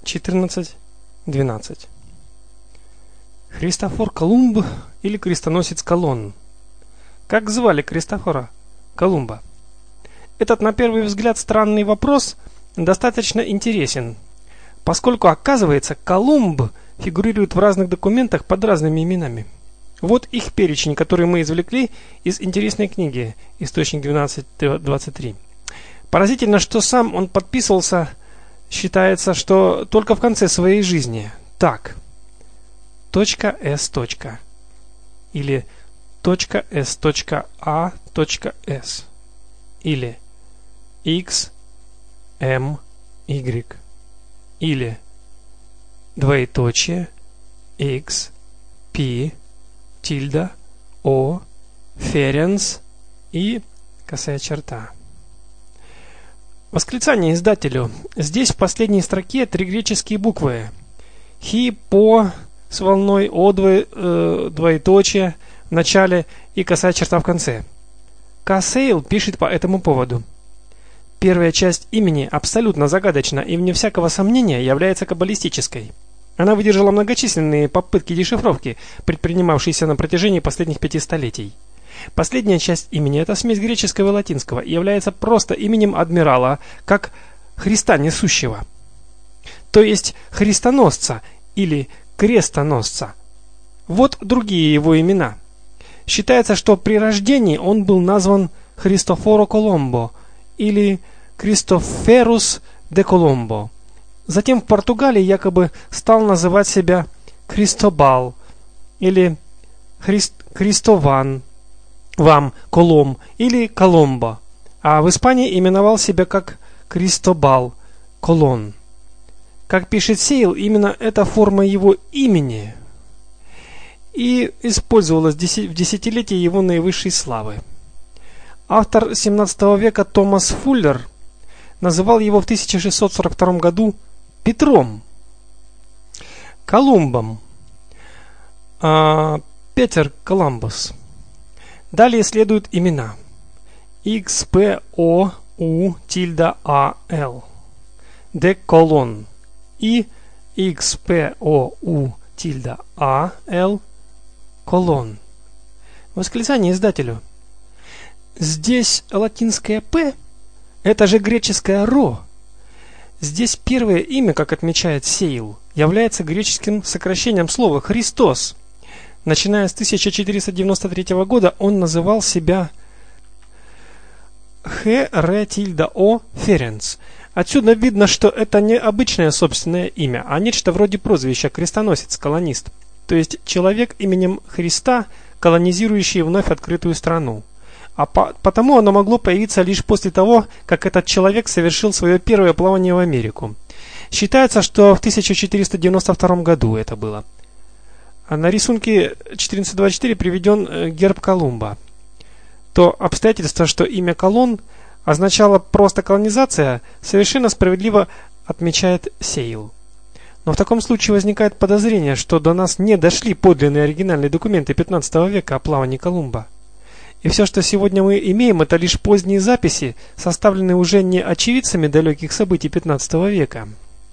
14:12. Христофор Колумб или крестоносец Колон. Как звали Христофора Колумба? Этот на первый взгляд странный вопрос достаточно интересен, поскольку, оказывается, Колумб фигурирует в разных документах под разными именами. Вот их перечень, который мы извлекли из интересной книги «Источник 12:23». Поразительно, что сам он подписывался, считается, что только в конце своей жизни. Так. .s. Или .s.a.s. Или x m y. Или двоеточие x p тильда o ференс и косая черта. Восклицание издателю. Здесь в последней строке три греческие буквы. Хи, по с волной, о двоеточие в начале и косая черта в конце. Кассейл пишет по этому поводу. Первая часть имени абсолютно загадочна и вне всякого сомнения является каббалистической. Она выдержала многочисленные попытки дешифровки, предпринимавшиеся на протяжении последних 5 столетий. Последняя часть имени – это смесь греческого и латинского и является просто именем адмирала, как Христа несущего. То есть христоносца или крестоносца. Вот другие его имена. Считается, что при рождении он был назван Христофоро Коломбо или Кристоферус де Коломбо. Затем в Португалии якобы стал называть себя Кристобал или Христован, вам Колом или Коломбо, а в Испании именовал себя как Кристобал Колон. Как пишет Сейл, именно эта форма его имени и использовалась в десятилетии его наивысшей славы. Автор XVII века Томас Фуллер называл его в 1642 году Петром, Колумбом, Петер Коламбус. Далее следуют имена: X P O U тильда A L де Колон и X P O U тильда A L Колон. Восклицание издателю. Здесь латинское П, это же греческое Ро. Здесь первое имя, как отмечает Сейл, является греческим сокращением слова Христос. Начиная с 1493 года он называл себя Х-Р-О Ференц. Отсюда видно, что это не обычное собственное имя, а нечто вроде прозвища крестоносец, колонист. То есть человек именем Христа, колонизирующий вновь открытую страну. А потому оно могло появиться лишь после того, как этот человек совершил свое первое плавание в Америку. Считается, что в 1492 году это было. А на рисунке 1424 приведен герб Колумба. То обстоятельство, что имя Колон означало просто колонизация, совершенно справедливо отмечает Сейл. Но в таком случае возникает подозрение, что до нас не дошли подлинные оригинальные документы 15 века о плавании Колумба. И все, что сегодня мы имеем, это лишь поздние записи, составленные уже не очевидцами далеких событий 15 века.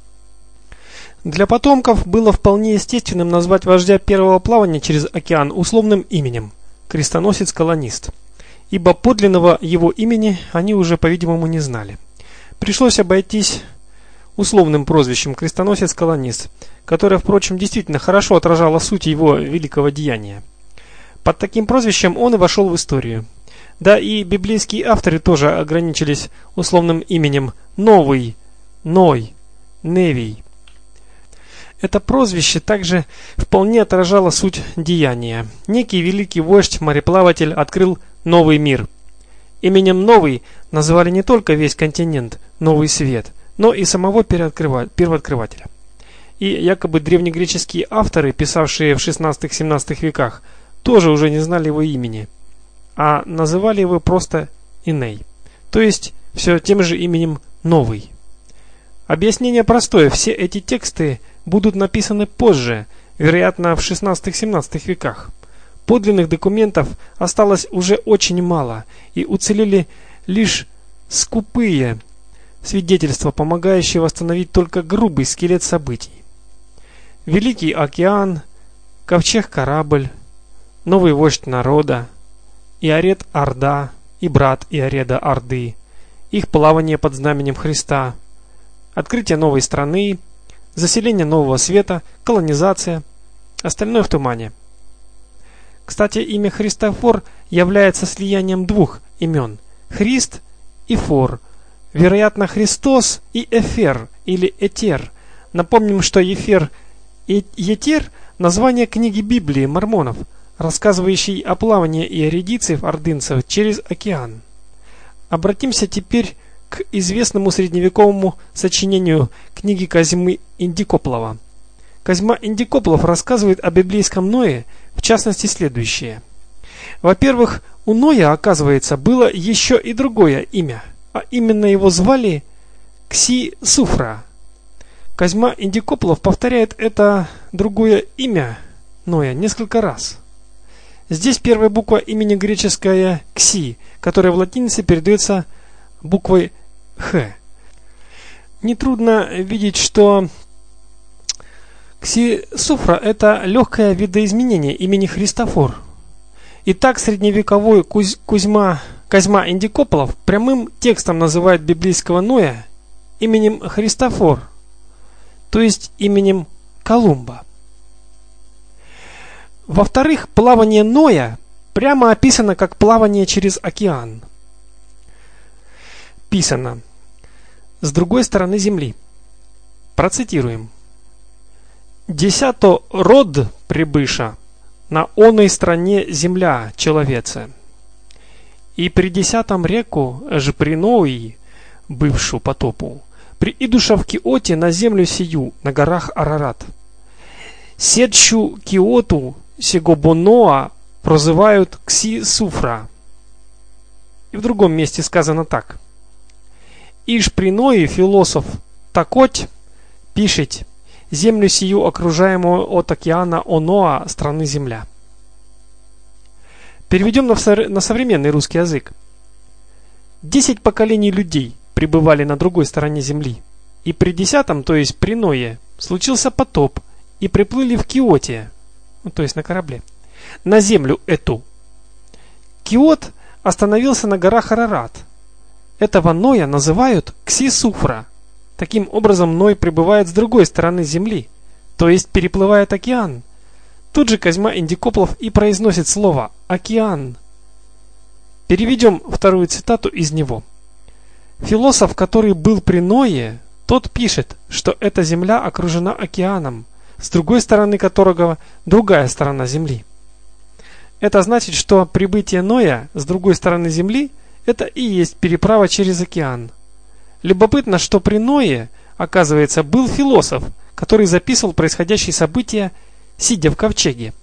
Для потомков было вполне естественным назвать вождя первого плавания через океан условным именем – крестоносец-колонист, ибо подлинного его имени они уже, по-видимому, не знали. Пришлось обойтись условным прозвищем крестоносец-колонист, которое, впрочем, действительно хорошо отражало суть его великого деяния. Под таким прозвищем он и вошел в историю. Да и библейские авторы тоже ограничились условным именем Новый, Ной, Невий. Это прозвище также вполне отражало суть деяния. Некий великий вождь-мореплаватель открыл новый мир. Именем Новый называли не только весь континент Новый Свет, но и самого первооткрывателя. И якобы древнегреческие авторы, писавшие в 16-17 веках, тоже уже не знали его имени, а называли его просто Иней, то есть все тем же именем Новый. Объяснение простое: все эти тексты будут написаны позже, вероятно, в 16-17 веках. Подлинных документов осталось уже очень мало, и уцелели лишь скупые свидетельства, помогающие восстановить только грубый скелет событий. Великий океан, ковчег-корабль, новый вождь народа, Иарет Орда и брат Иареда Орды, их плавание под знаменем Христа, открытие новой страны, заселение нового света, колонизация, остальное в тумане. Кстати, имя Христофор является слиянием двух имен – Христ и Фор. Вероятно, Христос и Эфер или Этер. Напомним, что Ефер и Етер – название книги Библии мормонов, рассказывающей о плавании иоридийцев-ордынцев через океан. Обратимся теперь к известному средневековому сочинению книги Козьмы Индикоплова. Козьма Индикоплов рассказывает о библейском Ное, в частности, следующее. Во-первых, у Ноя, оказывается, было еще и другое имя, а именно его звали Кси-Суфра. Козьма Индикоплов повторяет это другое имя Ноя несколько раз. Здесь первая буква имени греческая Кси, которая в латинице передается буквой Х. Нетрудно видеть, что Кси-Суфра – это легкое видоизменение имени Христофор. Итак, средневековой Козьма Индикоплов прямым текстом называет библейского Ноя именем Христофор, то есть именем Колумба. Во-вторых, плавание Ноя прямо описано как плавание через океан. Писано с другой стороны земли. Процитируем. «Десято род прибыша на оной стране земля человеце, и при десятом реку ж при Нои, бывшу потопу, при идуша в Киоте на землю сию, на горах Арарат. Седщу Киоту сего Боноа прозывают Кси-Суфра». И в другом месте сказано так. «Иж при Ное философ Такоть пишет землю сию, окружаемую от океана Оноа, страны земля». Переведем на современный русский язык. 10 поколений людей пребывали на другой стороне земли, и при 10-м, то есть при Ное, случился потоп, и приплыли в Киоте, то есть на корабле, на землю эту. Киот остановился на горах Арарат. Этого Ноя называют Кси-Суфра. Таким образом, Ной прибывает с другой стороны земли, то есть переплывает океан. Тут же Козьма Индикоплов и произносит слово «океан». Переведем вторую цитату из него. Философ, который был при Ное, тот пишет, что эта земля окружена океаном, с другой стороны которого другая сторона земли. Это значит, что прибытие Ноя с другой стороны земли – это и есть переправа через океан. Любопытно, что при Ное, оказывается, был философ, который записывал происходящие события, сидя в ковчеге.